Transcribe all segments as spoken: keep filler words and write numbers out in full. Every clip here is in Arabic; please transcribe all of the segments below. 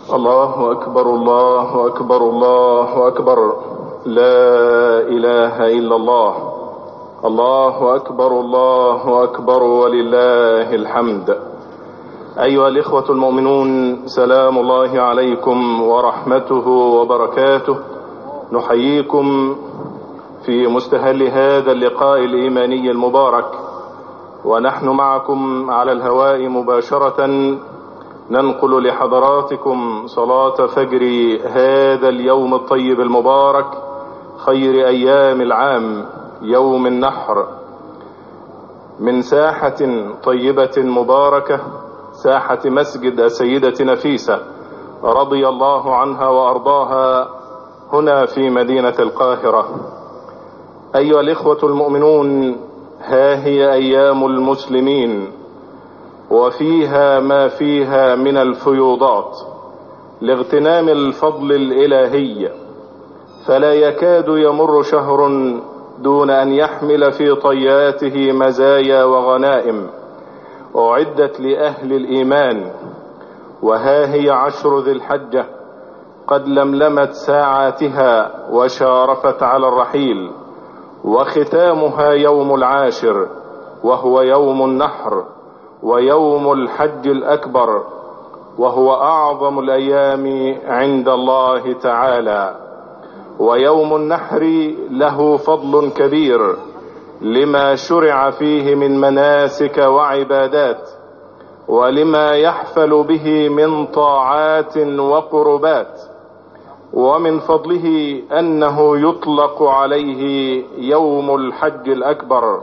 الله أكبر الله أكبر الله أكبر. لا إله إلا الله. الله أكبر الله أكبر ولله الحمد. أيها الإخوة المؤمنون، سلام الله عليكم ورحمته وبركاته. نحييكم في مستهل هذا اللقاء الإيماني المبارك، ونحن معكم على الهواء مباشرة ننقل لحضراتكم صلاة فجر هذا اليوم الطيب المبارك، خير أيام العام، يوم النحر، من ساحة طيبة مباركة، ساحة مسجد السيدة نفيسة رضي الله عنها وأرضاها هنا في مدينة القاهرة. أيها الإخوة المؤمنون، ها هي أيام المسلمين، وفيها ما فيها من الفيوضات لاغتنام الفضل الإلهي، فلا يكاد يمر شهر دون أن يحمل في طياته مزايا وغنائم أعدت لأهل الإيمان. وها هي عشر ذي الحجة قد لملمت ساعاتها وشارفت على الرحيل، وختامها يوم العاشر وهو يوم النحر ويوم الحج الأكبر، وهو أعظم الأيام عند الله تعالى. ويوم النحر له فضل كبير لما شرع فيه من مناسك وعبادات، ولما يحفل به من طاعات وقربات. ومن فضله أنه يطلق عليه يوم الحج الأكبر.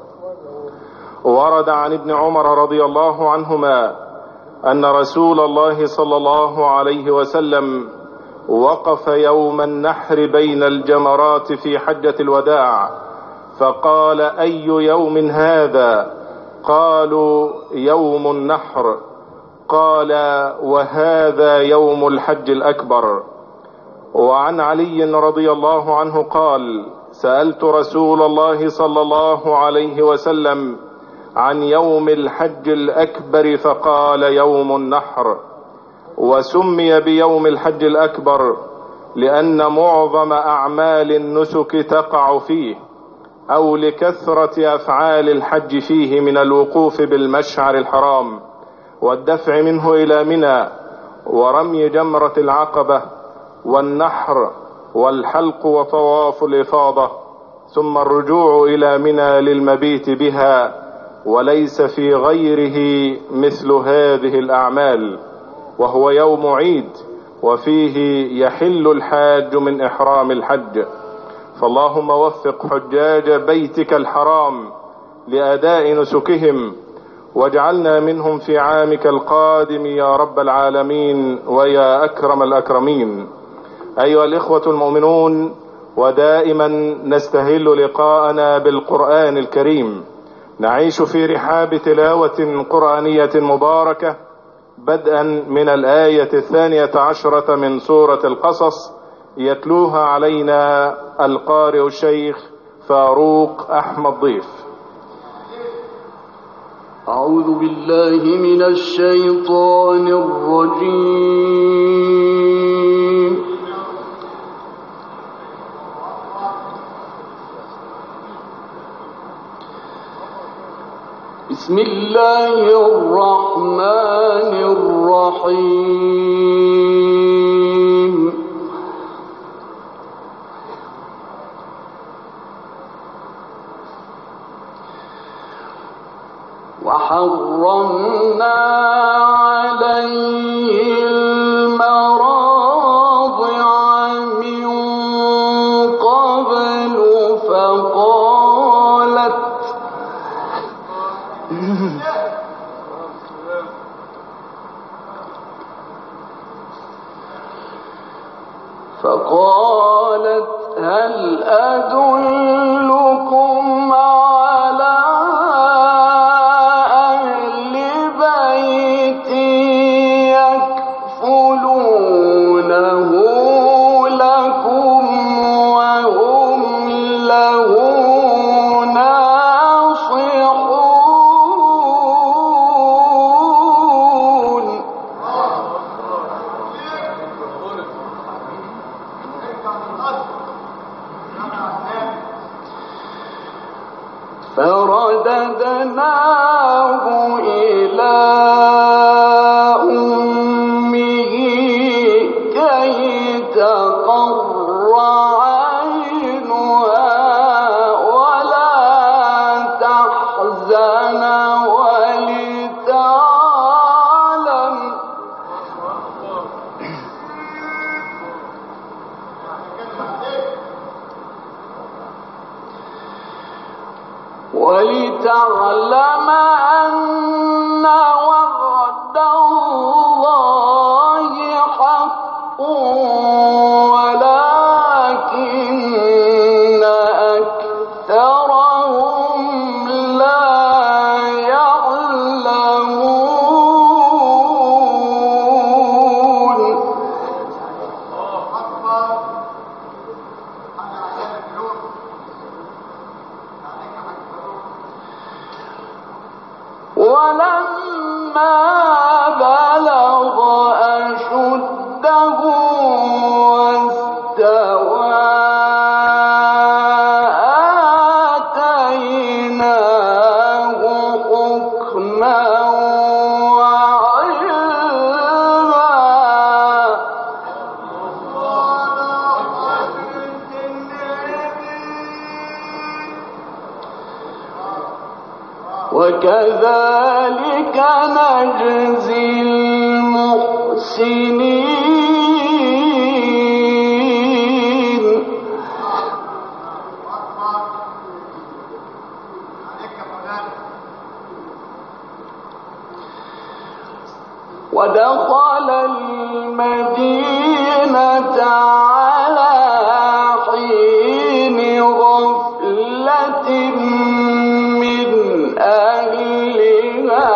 ورد عن ابن عمر رضي الله عنهما أن رسول الله صلى الله عليه وسلم وقف يوم النحر بين الجمرات في حجة الوداع، فقال: أي يوم هذا؟ قالوا: يوم النحر. قال: وهذا يوم الحج الأكبر. وعن علي رضي الله عنه قال: سألت رسول الله صلى الله عليه وسلم عن يوم الحج الأكبر فقال: يوم النحر. وسمي بيوم الحج الأكبر لأن معظم أعمال النسك تقع فيه، أو لكثرة أفعال الحج فيه من الوقوف بالمشعر الحرام والدفع منه إلى منى ورمي جمرة العقبة والنحر والحلق وطواف الإفاضة، ثم الرجوع إلى منى للمبيت بها، وليس في غيره مثل هذه الأعمال. وهو يوم عيد، وفيه يحل الحاج من إحرام الحج. فاللهم وفق حجاج بيتك الحرام لأداء نسكهم، واجعلنا منهم في عامك القادم يا رب العالمين ويا أكرم الأكرمين. أيها الإخوة المؤمنون، ودائما نستهل لقاءنا بالقرآن الكريم، نعيش في رحاب تلاوة قرآنية مباركة، بدءا من الآية الثانية عشرة من سورة القصص، يتلوها علينا القارئ الشيخ فاروق أحمد ضيف. أعوذ بالله من الشيطان الرجيم. بسم الله الرحمن الرحيم. وحرمنا عليه المراضع من قبل فقالت فقالت هل أدلكم على أهل بيت يكفلونه لكم وهم له ناصحون. ليعلم أن وعد الله حق ولكن أكثرهم لا يعلمون. ولما بلغ أشده واستوى آتيناه حكما وعلما. وكذلك نجزي المحسنين. ودخل المدينة على حين غفلة من أهلها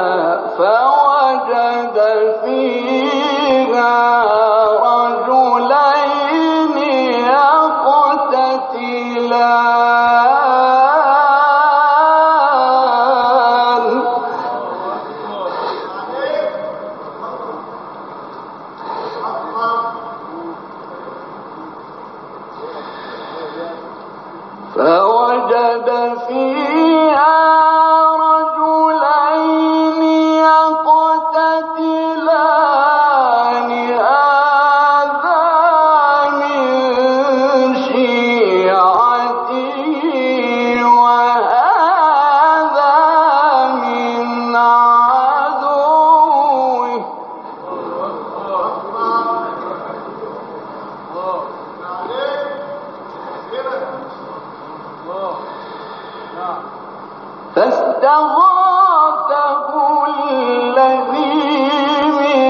فوجد فيها رجلين يقتتلان فوجد فيها رجلين يقتتلان هذا من شيعته وهذا من عدوه فاستغاثه الذي من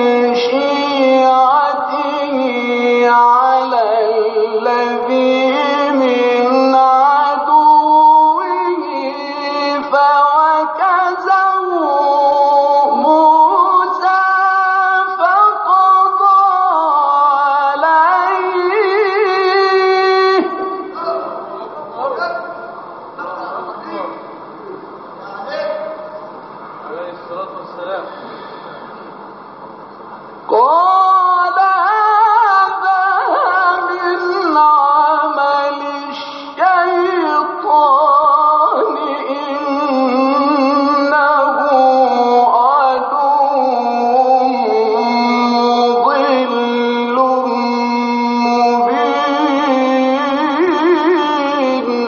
شيعته على الذي من عدوه فوكزه موسى فقضى عليه. قال هذا من عمل الشيطان إنه عدو مضل مبين.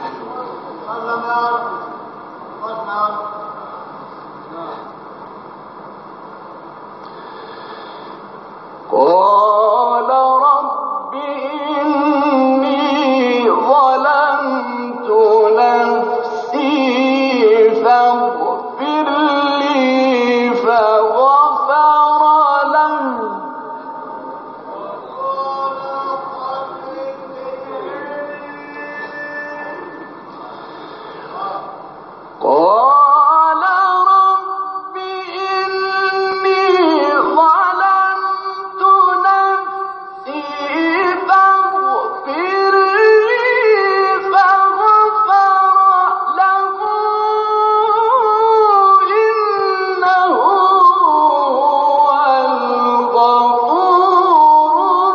قال رب إني ظلمت نفسي فاغفر لي فغفر له. قال رب إني ظلمت نفسي فاغفر لي فغفر له إنه هو الغفور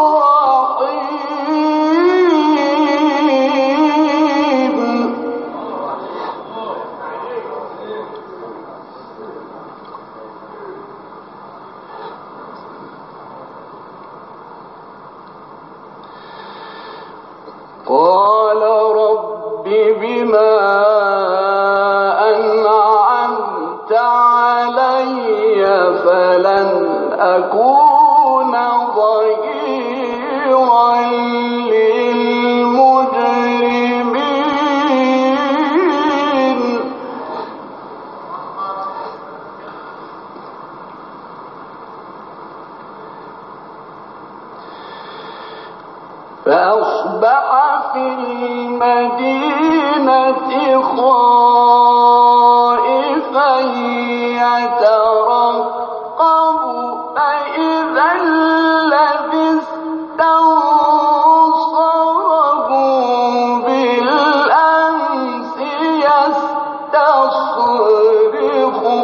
الرحيم. قال رب بما أنعمت علي فلن أكون ظهيرا للمجرمين. فأصبح في المدينة خائفا يترقب فإذا الذي استنصره بالأمس يستصرخه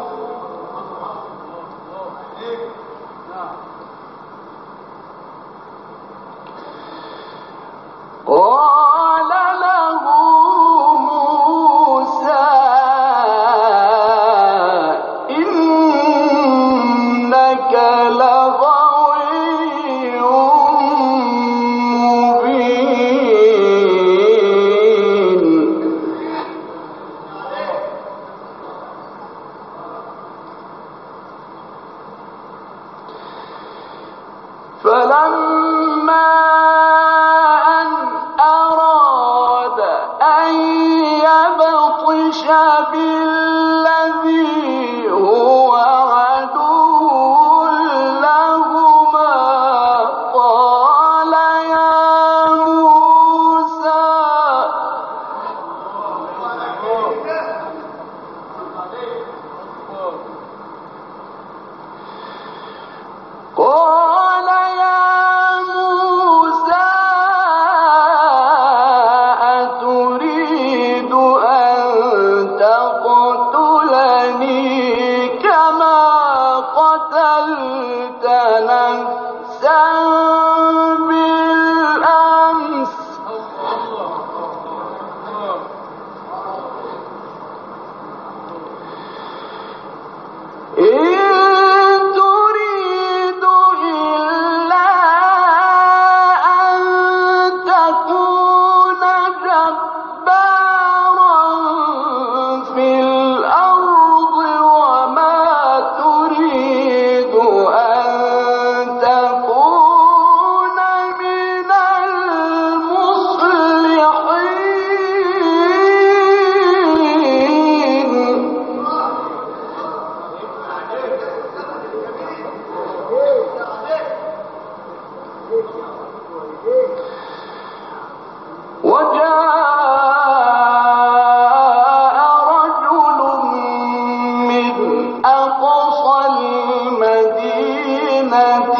قال له موسى إنك لغوي مبين فلما بالذي هو عدو لهما قال يا موسى قال يا موسى أتريد أن تقتلني كما قتلت نفسا بالأمس إن تريد إلا أن تكون جبارا في الأرض وما تريد أن تكون من المصلحين وجاء رجل من أقصى المدينة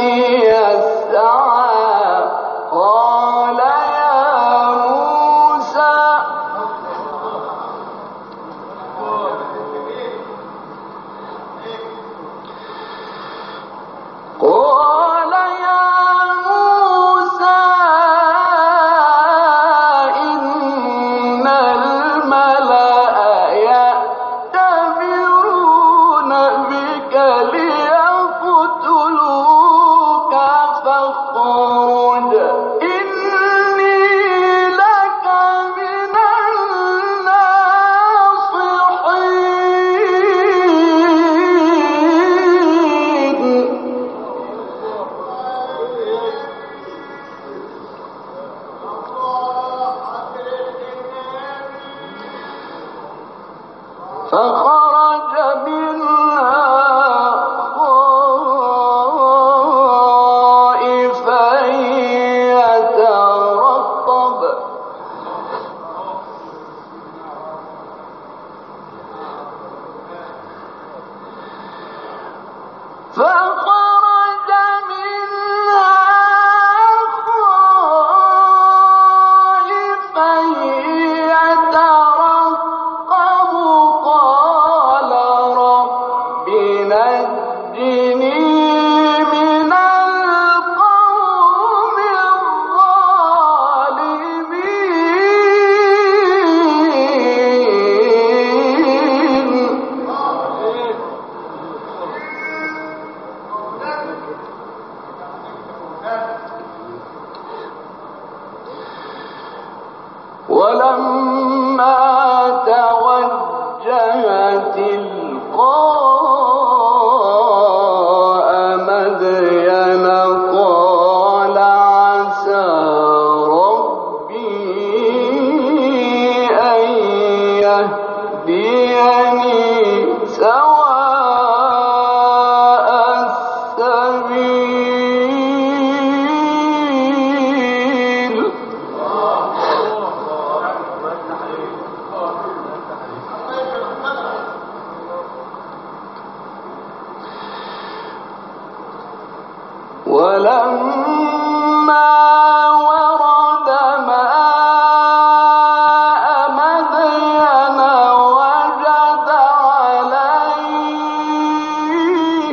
يسعى قال يا موسى قال يا موسى إن الملأ يأتمرون بك ليقتلوك فاخرج إني لك من الناصحين فخرج منها خائفا يترقب فخرج منها خائفا يترقب قال رب نجني من القوم الظالمين ولما توجه تلقاء ولما ورد ماء مدين وجد عليه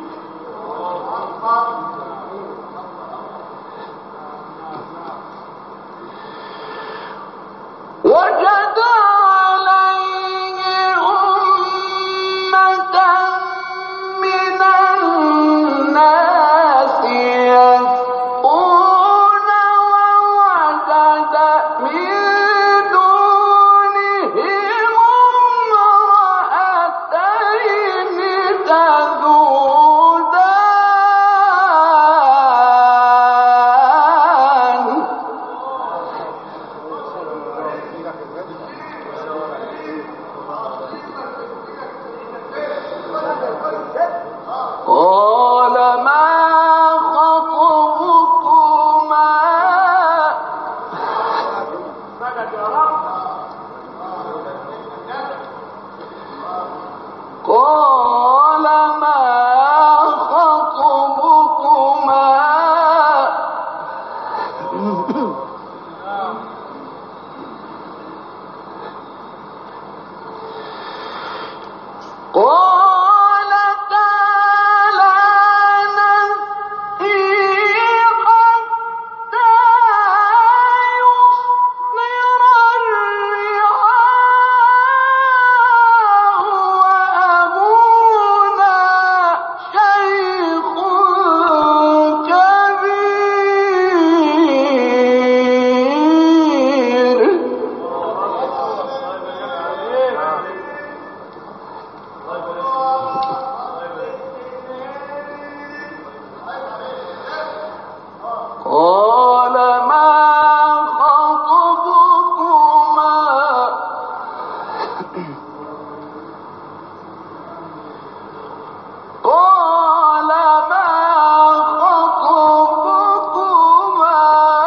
وجد عليه أمة من الناس يسقون ووجد من دونهم امرأتين تذودان قال ما خطبكما قال ما خطبكما قالتا لا نسقي حتى يصدر الرعاء وأبونا شيخ كبير قال ما خطبكما قال ما خطبكما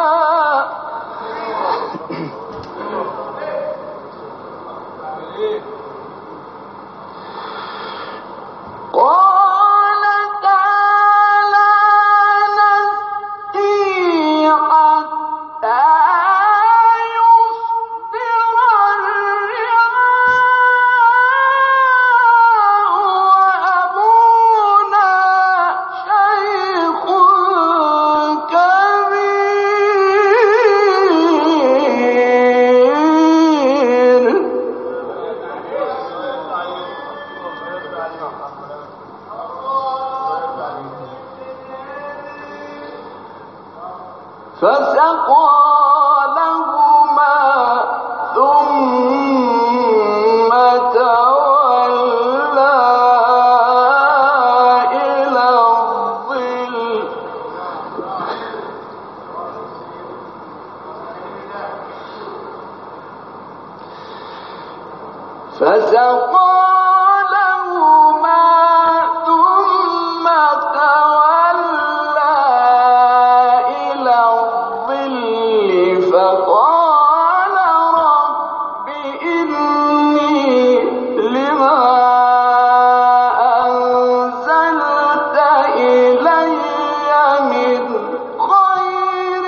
قالتا لا نسقي حتى يصدر الرعاء وأبونا شيخ كبير فسقى لهما ثم تولى إلى الظل فسقى لهما ثم تولى إلى الظل فقال رب إني لما أنزلت إلي من خير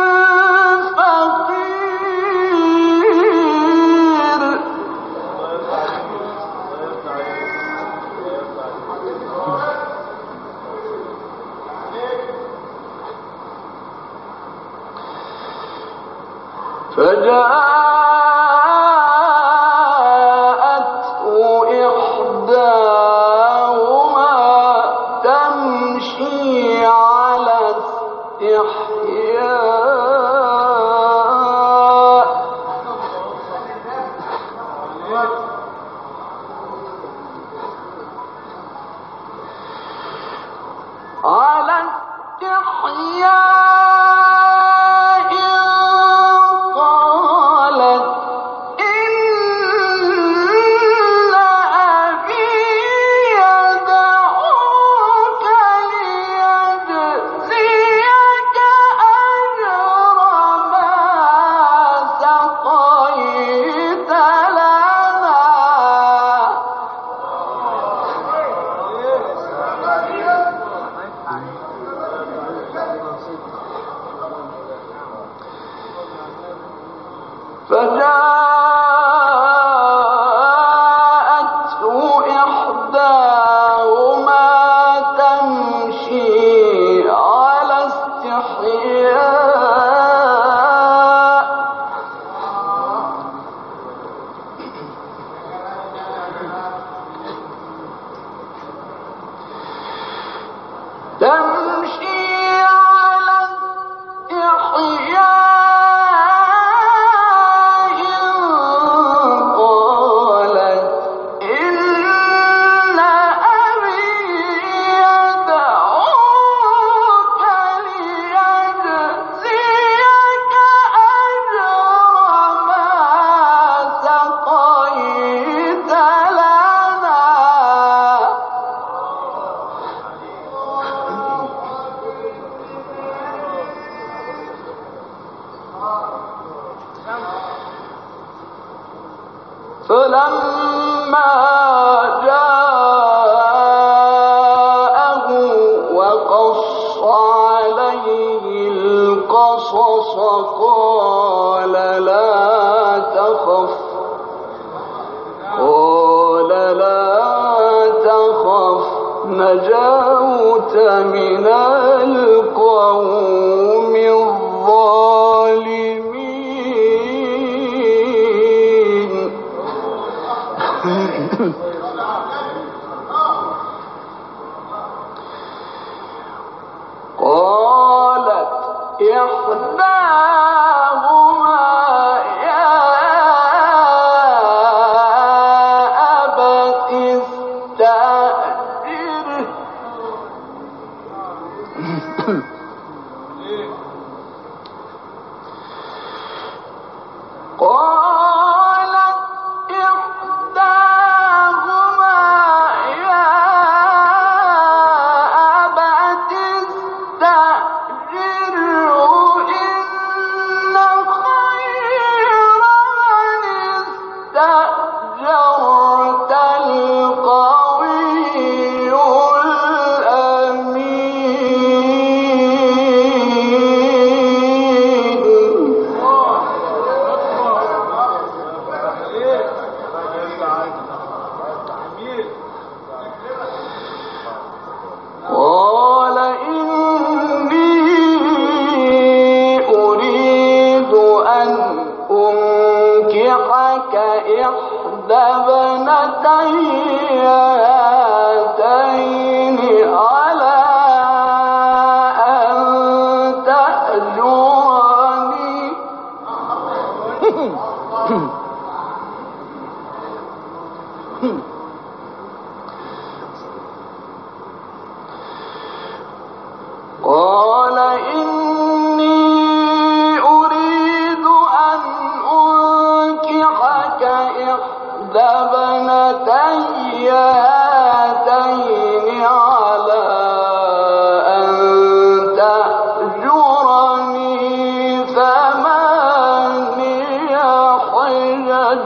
فقير فجاءته إحداهما تمشي على استحياء على استحياء قال وقال لا تخف قال لا تخف نجوت من القوم الظالمين. قالت إحداهما يا أبت استأجره قالت إحداهما يا أبت استأجره إن خير من استأجرت القوي قال إني أريد أن أنكحك إحدى ابنتي هاتين على أن تأجرني قال إني أريد أن أنكحك إحدى ابنتي هاتين على أن تأجرني ثماني حجج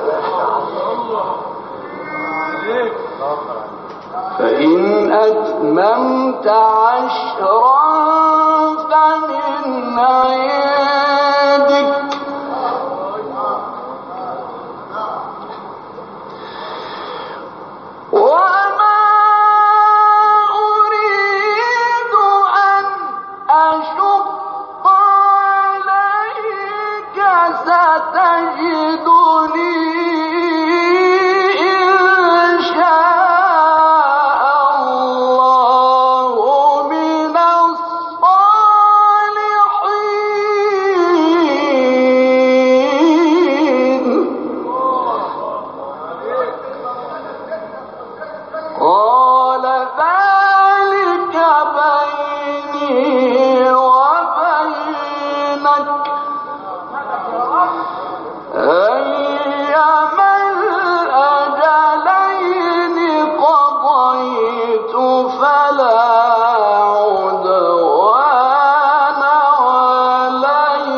فإن أتممت عشرا فمن عندك وما أريد أن أشق عليك ستجدني إن شاء الله من الصالحين. قال ذلك بيني وبينك أيما الأجلين قضيت فلا عدوان علي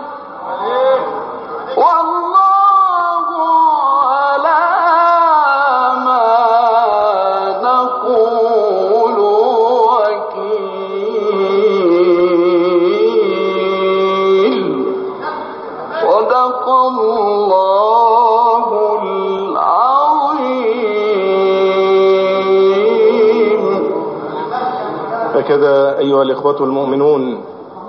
والله على ما نقول وكيل. صدق الله العظيم. هكذا أيها الإخوة المؤمنون،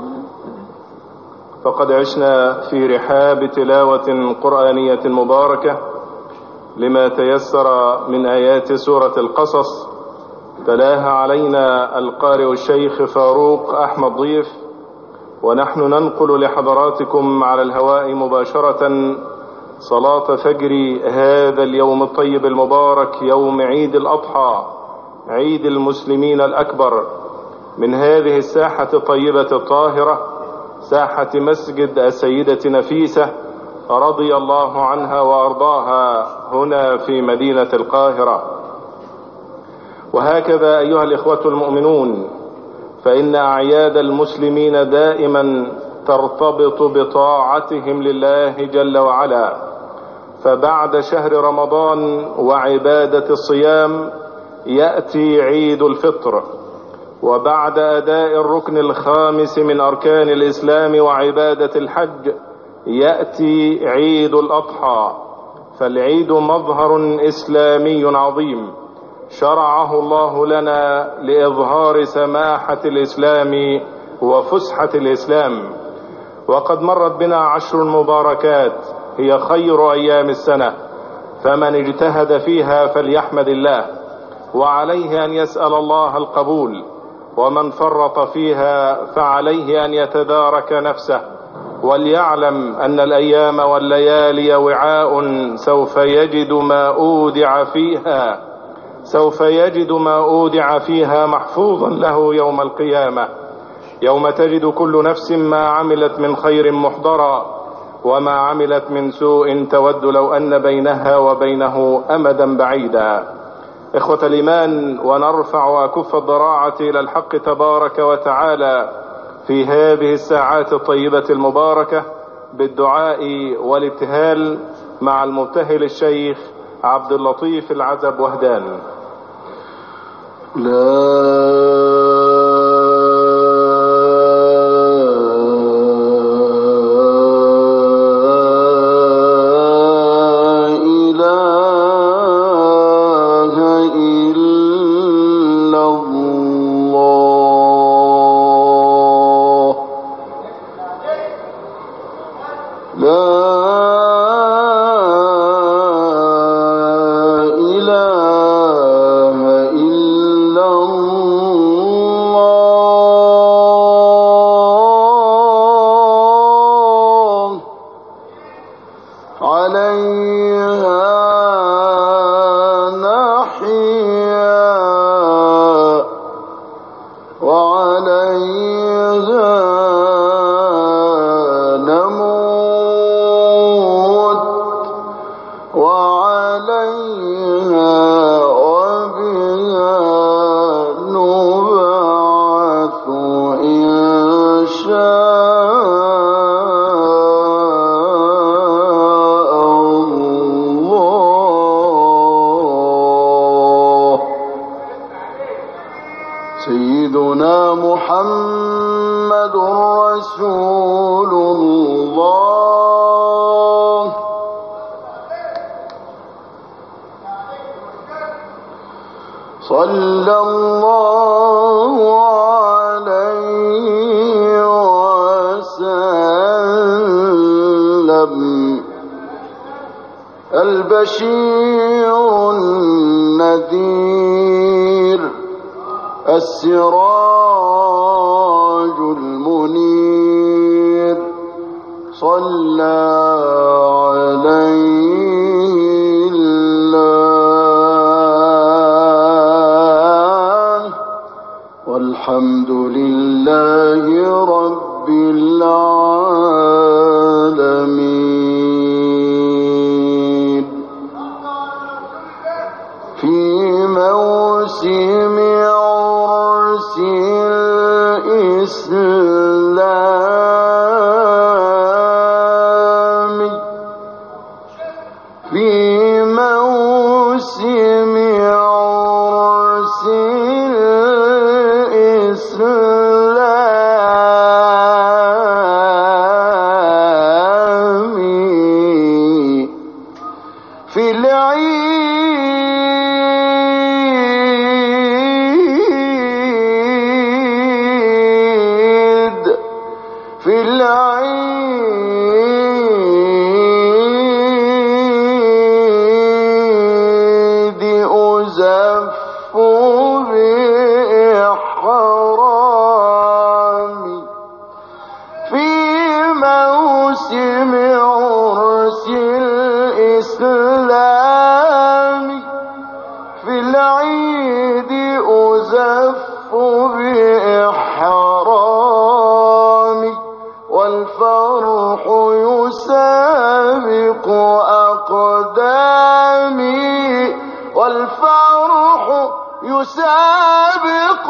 فقد عشنا في رحاب تلاوة قرآنية مباركة لما تيسر من آيات سورة القصص، تلاها علينا القارئ الشيخ فاروق أحمد ضيف، ونحن ننقل لحضراتكم على الهواء مباشرة صلاة فجر هذا اليوم الطيب المبارك، يوم عيد الأضحى، عيد المسلمين الأكبر، من هذه الساحة الطيبة الطاهرة، ساحة مسجد السيدة نفيسة رضي الله عنها وأرضاها هنا في مدينة القاهرة. وهكذا أيها الإخوة المؤمنون، فإن أعياد المسلمين دائما ترتبط بطاعتهم لله جل وعلا، فبعد شهر رمضان وعبادة الصيام يأتي عيد الفطر، وبعد أداء الركن الخامس من أركان الإسلام وعبادة الحج يأتي عيد الأضحى، فالعيد مظهر إسلامي عظيم شرعه الله لنا لإظهار سماحة الإسلام وفسحة الإسلام. وقد مرت بنا عشر مباركات هي خير أيام السنة، فمن اجتهد فيها فليحمد الله وعليه أن يسأل الله القبول، ومن فرط فيها فعليه أن يتدارك نفسه وليعلم أن الأيام والليالي وعاء سوف يجد ما أودع فيها سوف يجد ما أودع فيها محفوظا له يوم القيامة، يوم تجد كل نفس ما عملت من خير محضرا وما عملت من سوء تود لو أن بينها وبينه أمدا بعيدا. إخوة الإيمان، ونرفع أكف الضراعة إلى الحق تبارك وتعالى في هذه الساعات الطيبة المباركة بالدعاء والابتهال مع المبتهل الشيخ عبد اللطيف العزب وهدان. لا سيدنا محمد رسول الله صلى الله عليه وسلم البشير النذير السراج المنير صلى عليه الله والحمد لله رب العالمين. في موسم عرس الإسلام في موسم عرس الإسلام في العيد في العيد أزف بإحرامي في موسم عرس الإسلام في العيد أزف بإحرامي والفرح يسابق أقدامي والفرح يسابق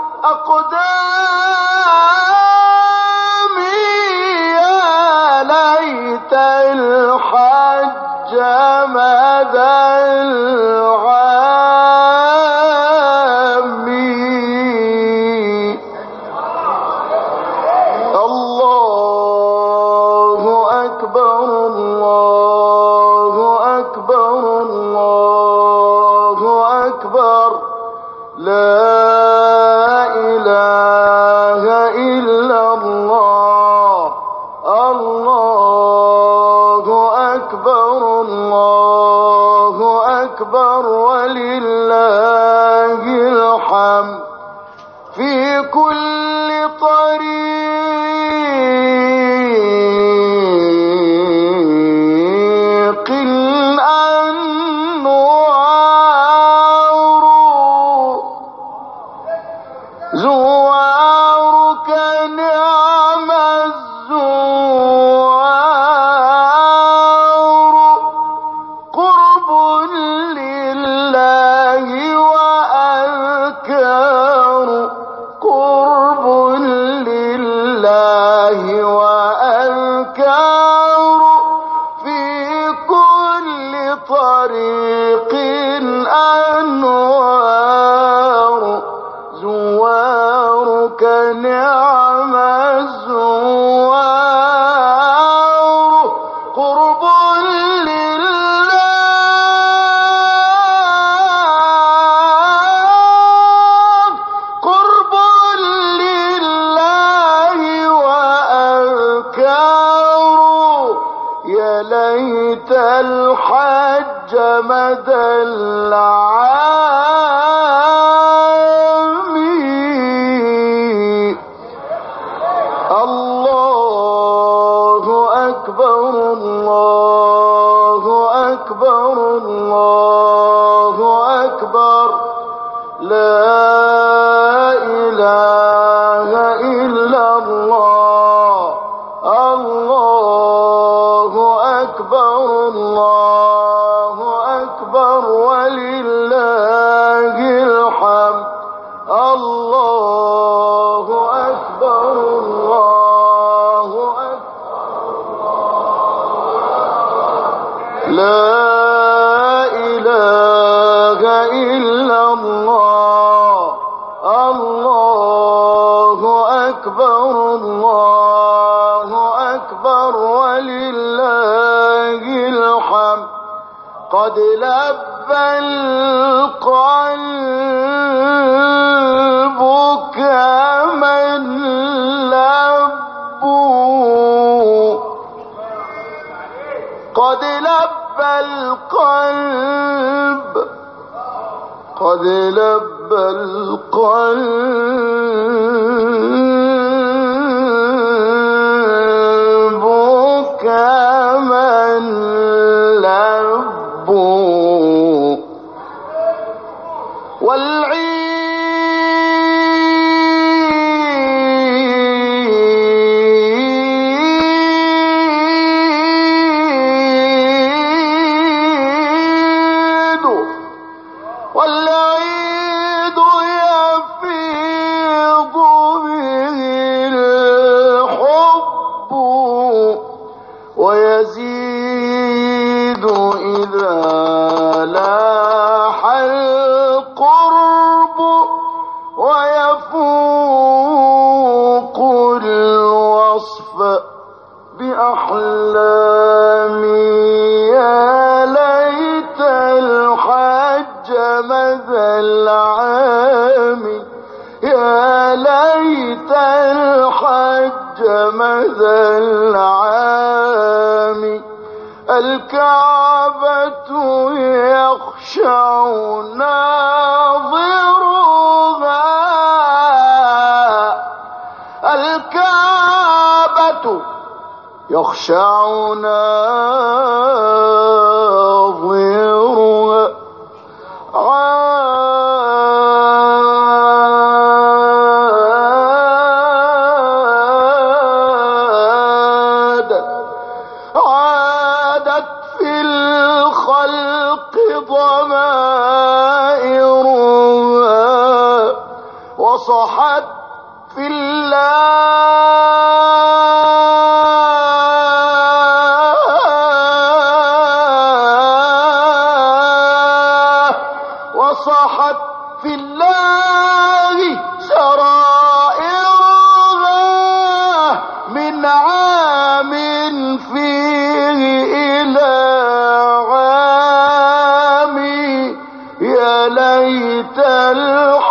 أقدامي يا ليت الحج مدى العام لا إله إلا الله الله أكبر الله أكبر ولله الحمد في كل طريق أنوار زوارك نعم الزوار قرب لله وأذكار قرب لله وأذكار في كل طريق أنوار زوارك نعم الزوار قرب لله قرب لله وأذكار يا ليت الحج مدى العام الله أكبر الله أكبر الله أكبر لا إله إلا الله الله أكبر الله أكبر ولله الحمد الله أكبر الله أكبر لا إله إلا الله الله أكبر الله أكبر ولله الحمد قد لبى القلب كمن لبوا قد لبى القلب قد لبى القلب كمن لبوا والعيد والعيد يفيض به الحب ويزيد إذا لاح القرب ويفوق الوصف بأحلامي يا ليت الحج مدى العام يا ليت الحج مدى العام الكعبة يخشع ناظرها الكعبة يخشع ناظرها عادت عادت في الخلق ضمائرها وصحت في الله وصحت في الله سرائرها من عام فيه إلى عام يا ليت الحق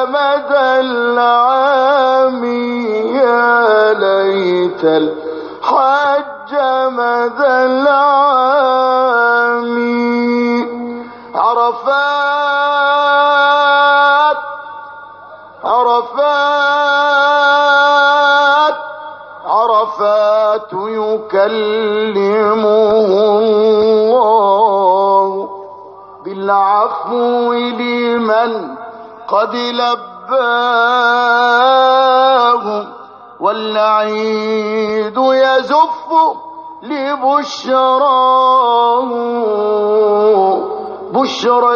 مدى العام يا ليت الحج مدى العام عرفات عرفات عرفات يكلمه الله بالعفو لمن قد لباه والعيد يزف لبشراه بشرى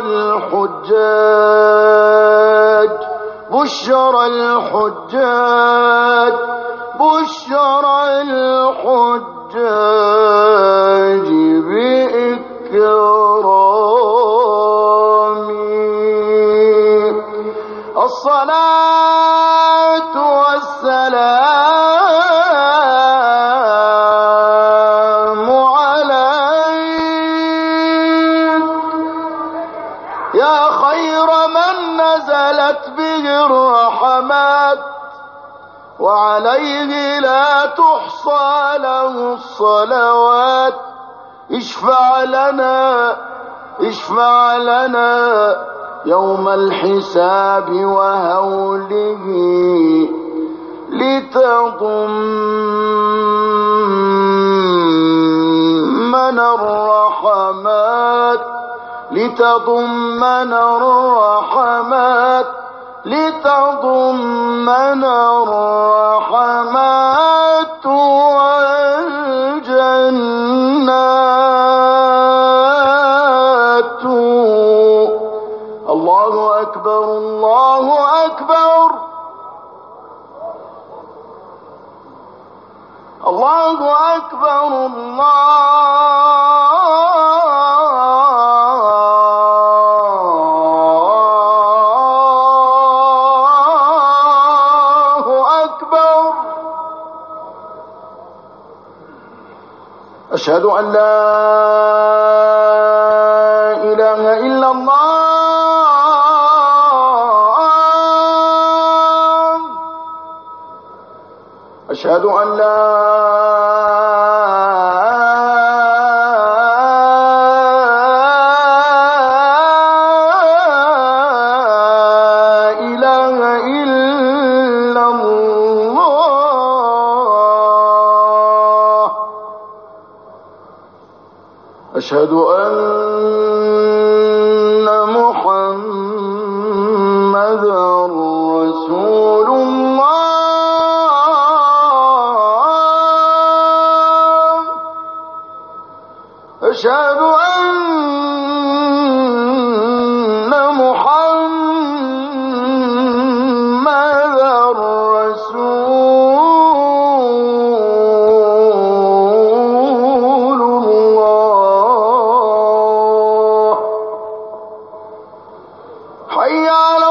الحجاج بشرى الحجاج بشرى الحجاج بإكرام الصلاة والسلام عليك يا خير من نزلت به الرحمات وعليه لا تحصى له الصلوات اشفع لنا اشفع لنا يوم الحساب وهوله لتضمن الرحمات لتضمن الرحمات لتضمن الرحمات والجنات الله أكبر الله أكبر الله أكبر الله أكبر أشهد أن لا إله إلا الله أشهد أن لا إله إلا الله أشهد أن محمدا رسول الله أشهد أن محمدا رسول الله حي على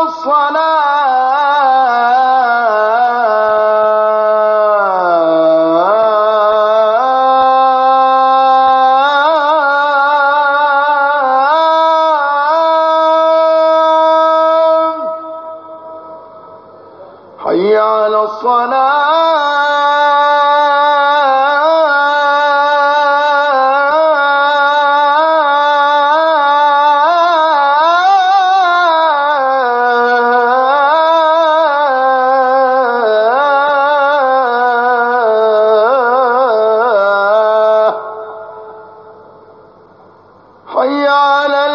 حي على الصلاة حي على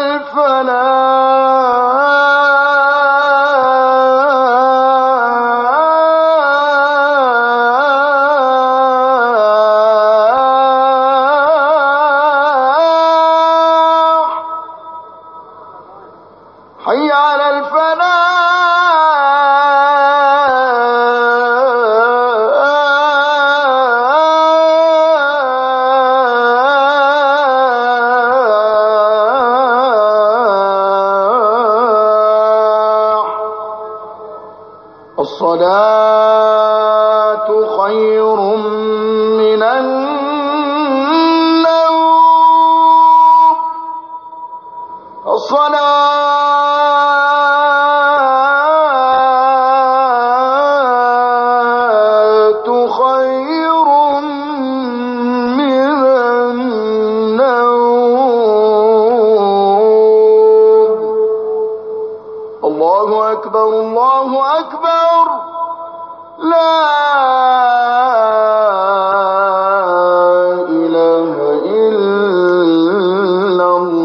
الفلاح حي على الفلاح الصلاة خير من النوم الصلاة الله أكبر الله أكبر لا إله إلا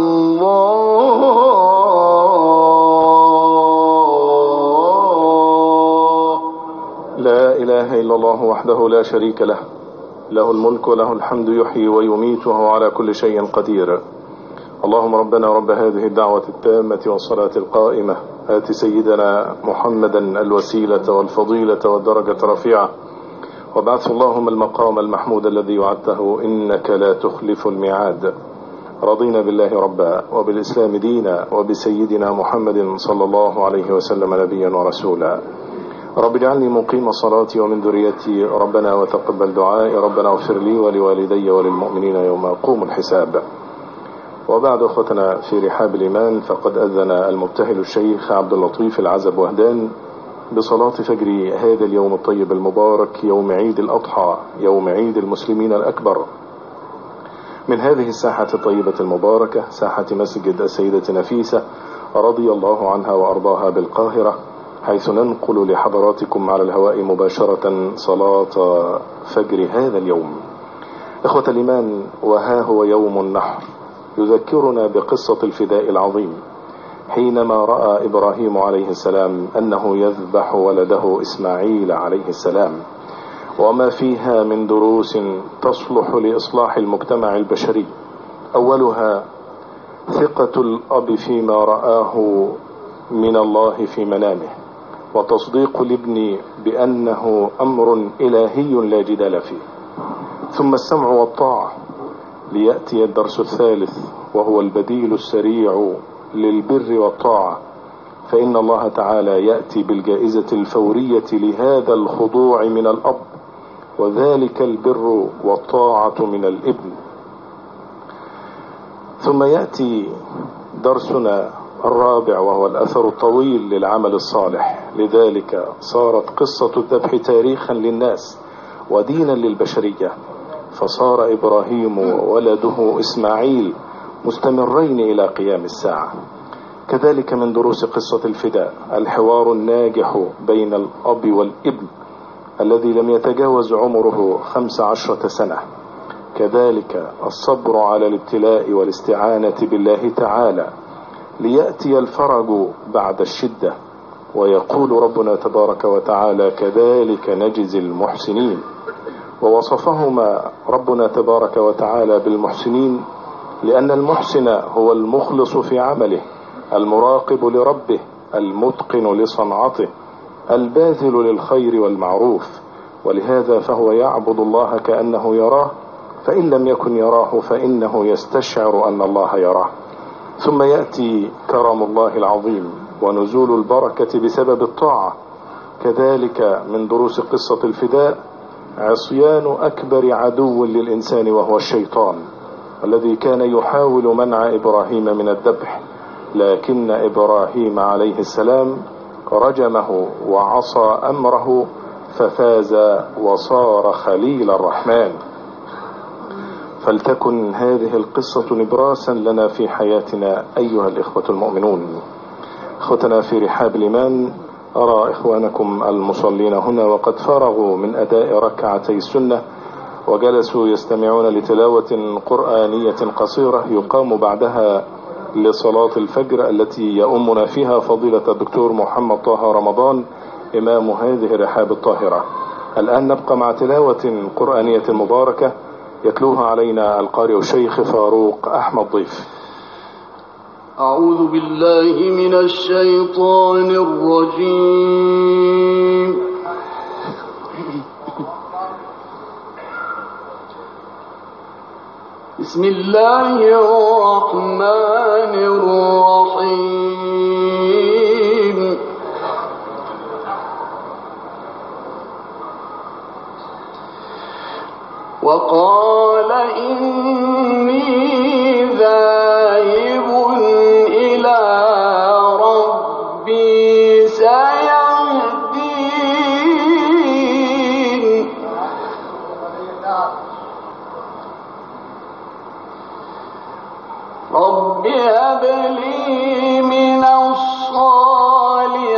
الله. لا إله إلا الله وحده لا شريك له، له الملك وله الحمد، يحيي ويميت وهو على كل شيء قدير. اللهم ربنا رب هذه الدعوة التامة والصلاة القائمة، آت سيدنا محمدا الوسيلة والفضيلة والدرجة الرفيعة، وابعثه اللهم المقام المحمود الذي وعدته إنك لا تخلف الميعاد. رضينا بالله ربا وبالإسلام دينا وبسيدنا محمد صلى الله عليه وسلم نبيا ورسولا. رب اجعلني مقيم صلاتي ومن ذريتي ربنا وتقبل دعائي، ربنا اغفر لي ولوالدي وللمؤمنين يوم يقوم الحساب. وبعد أخوتنا في رحاب الإيمان، فقد أذن المبتهل الشيخ عبد اللطيف العزب وهدان بصلاة فجر هذا اليوم الطيب المبارك، يوم عيد الأضحى، يوم عيد المسلمين الأكبر، من هذه الساحة الطيبة المباركة، ساحة مسجد السيدة نفيسة رضي الله عنها وأرضاها بالقاهرة، حيث ننقل لحضراتكم على الهواء مباشرة صلاة فجر هذا اليوم. إخوة الإيمان، وها هو يوم النحر يذكرنا بقصة الفداء العظيم، حينما رأى إبراهيم عليه السلام أنه يذبح ولده إسماعيل عليه السلام، وما فيها من دروس تصلح لإصلاح المجتمع البشري. أولها ثقة الأب فيما رآه من الله في منامه، وتصديق الابن بأنه أمر إلهي لا جدال فيه. ثم السمع والطاعة، ليأتي الدرس الثالث وهو البديل السريع للبر والطاعة، فإن الله تعالى يأتي بالجائزة الفورية لهذا الخضوع من الأب، وذلك البر والطاعة من الابن. ثم يأتي درسنا الرابع وهو الأثر الطويل للعمل الصالح، لذلك صارت قصة الذبح تاريخا للناس ودينا للبشرية، فصار إبراهيم وولده إسماعيل مستمرين إلى قيام الساعة. كذلك من دروس قصة الفداء الحوار الناجح بين الأب والابن الذي لم يتجاوز عمره خمس عشرة سنة. كذلك الصبر على الابتلاء والاستعانة بالله تعالى ليأتي الفرج بعد الشدة، ويقول ربنا تبارك وتعالى: كذلك نجزي المحسنين. ووصفهما ربنا تبارك وتعالى بالمحسنين لأن المحسن هو المخلص في عمله، المراقب لربه، المتقن لصنعته، الباذل للخير والمعروف، ولهذا فهو يعبد الله كأنه يراه، فإن لم يكن يراه فإنه يستشعر أن الله يراه. ثم يأتي كرم الله العظيم ونزول البركة بسبب الطاعة. كذلك من دروس قصة الفداء عصيان أكبر عدو للإنسان وهو الشيطان، الذي كان يحاول منع إبراهيم من الذبح، لكن إبراهيم عليه السلام رجمه وعصى أمره ففاز وصار خليل الرحمن. فلتكن هذه القصة نبراسا لنا في حياتنا أيها الإخوة المؤمنون. إخوتنا في رحاب الإيمان، أرى إخوانكم المصلين هنا وقد فرغوا من أداء ركعتي السنة وجلسوا يستمعون لتلاوة قرآنية قصيرة يقام بعدها لصلاة الفجر التي يؤمنا فيها فضيلة الدكتور محمد طه رمضان إمام هذه الرحاب الطاهرة. الآن نبقى مع تلاوة قرآنية مباركة يتلوها علينا القارئ الشيخ فاروق أحمد ضيف. أعوذ بالله من الشيطان الرجيم. بسم الله الرحمن الرحيم. وقال إني ذاهب إلى ربي سيهدين. رب هب لي من الصالحين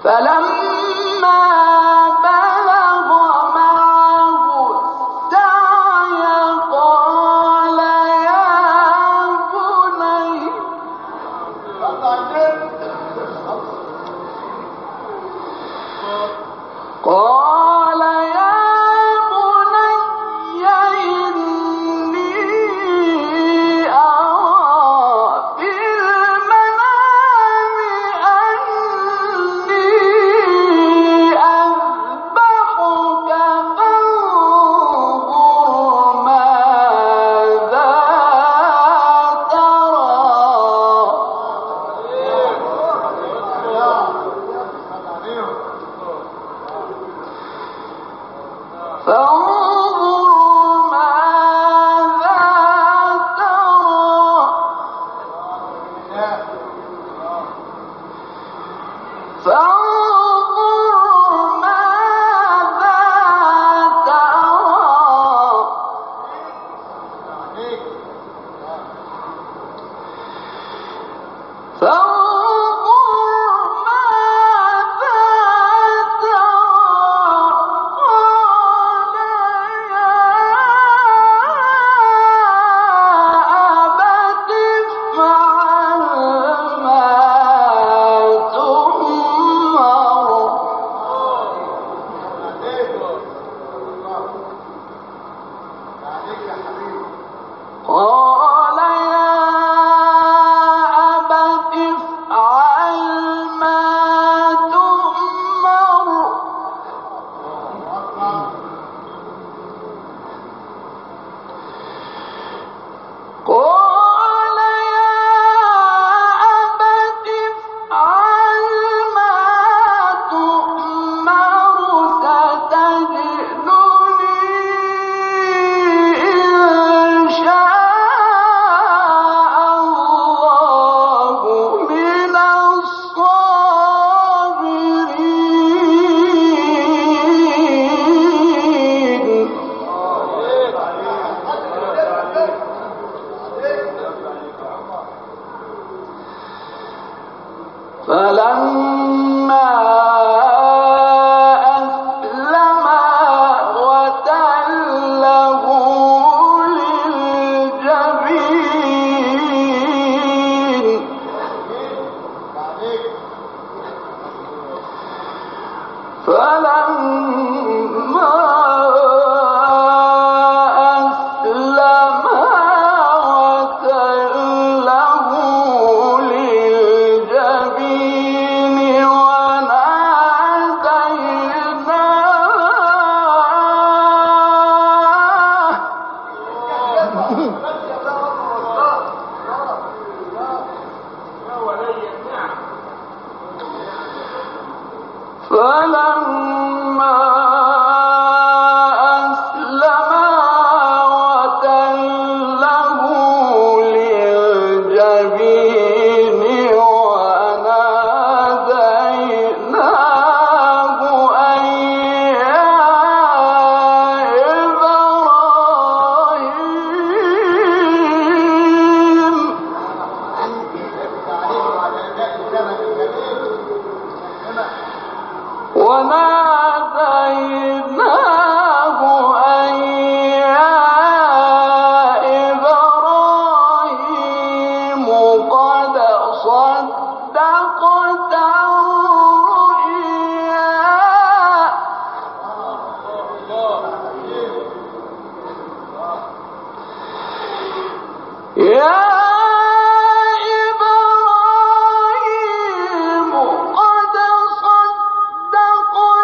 إبراهيم قد صدقت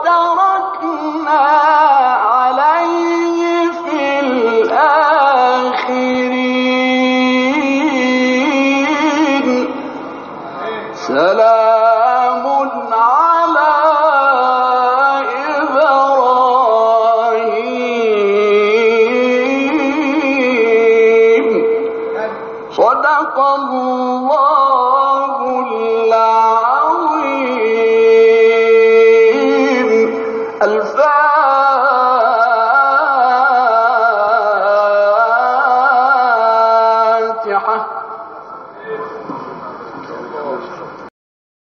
وتركنا عليه في الآخرين سلام